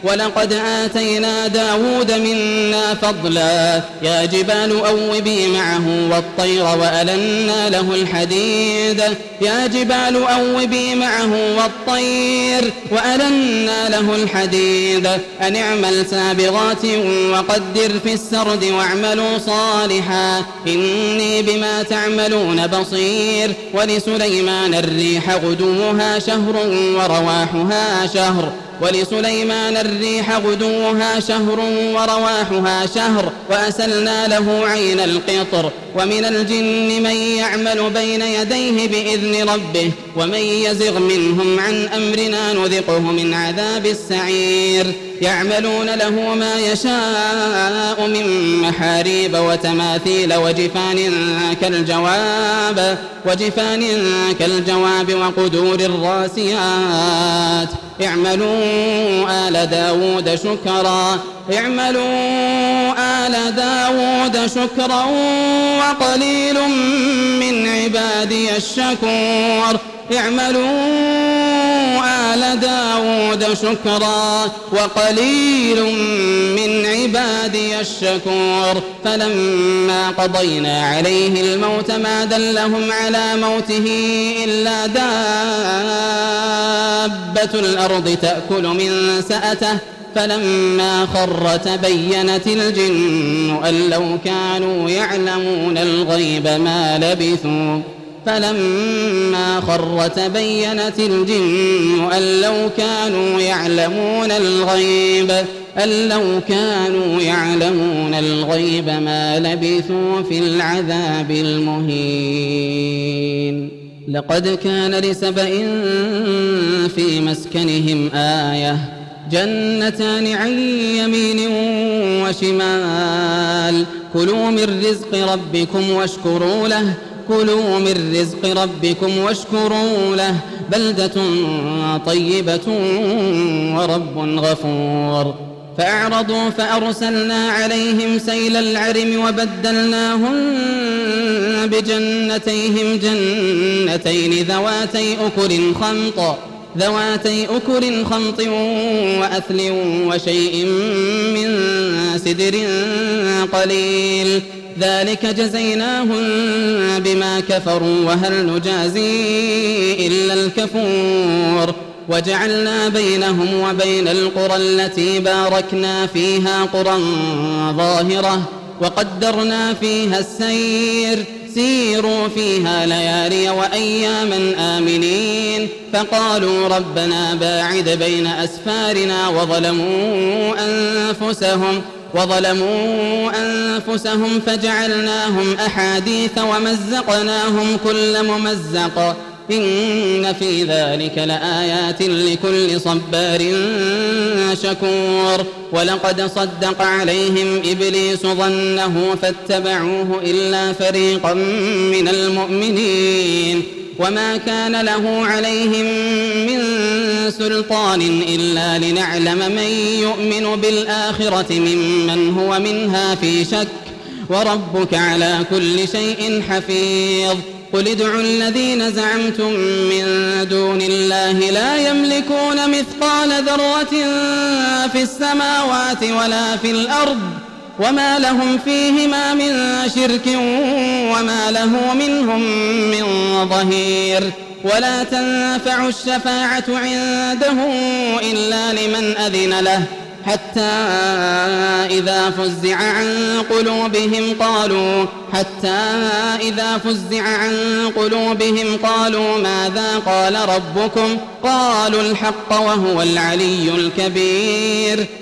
ولقد آتينا داود منا فضلا يا جبال أوبي معه والطير وألنا له الحديد يا جبال أوبي معه والطير وألنا له الحديد أن اعمل سابغات وقدر في السرد واعملوا صالحا إني بما تعملون بصير ولسليمان الريح غدوها شهر ورواحها شهر وأسلنا له عين القطر ومن الجن من يعمل بين يديه بإذن ربه ومن يزغ منهم عن أمرنا نذقه من عذاب السعير يعملون له ما يشاء من محاريب وتماثيل وجفان كالجواب وقدور الراسيات اعملوا آل داود شكرا وقليل من عبادي الشكور فلما قضينا عليه الموت ما دلهم على موته إلا دابة الأرض تأكل من سأته فلما خر تبينت الجن أن لو كانوا يعلمون الغيب ما لبثوا في العذاب المهين لقد كان لسبإ في مسكنهم آية جنتان عن يمين وشمال كلوا من رزق ربكم واشكروا له بلدة طيبة ورب غفور فأعرضوا فأرسلنا عليهم سيل العرم وبدلناهم بجنتيهم جنتين ذواتي أكل خمط وأثل وشيء من سدر قليل ذلك جزيناهم بما كفروا وهل نجازي إلا الكفور وجعلنا بينهم وبين القرى التي باركنا فيها قرى ظاهرة وقدرنا فيها السير سيروا فيها ليالي وأياما آمنين فقالوا ربنا باعد بين أسفارنا وظلموا أنفسهم فجعلناهم أحاديث ومزقناهم كل ممزق إن في ذلك لآيات لكل صبار شكور ولقد صدق عليهم إبليس ظنه فاتبعوه إلا فريقا من المؤمنين وما كان له عليهم من سلطان إلا لنعلم من يؤمن بالآخرة ممن هو منها في شك وربك على كل شيء حفيظ قل ادعوا الذين زعمتم من دون الله لا يملكون مثقال ذرة في السماوات ولا في الأرض وما لهم فيهما من شرك وما له منهم من ظهير ولا تنفع الشفاعة عنده إلا لمن أذن له حتى إذا فزع عن قلوبهم قالوا ماذا قال ربكم قالوا الحق وهو العلي الكبير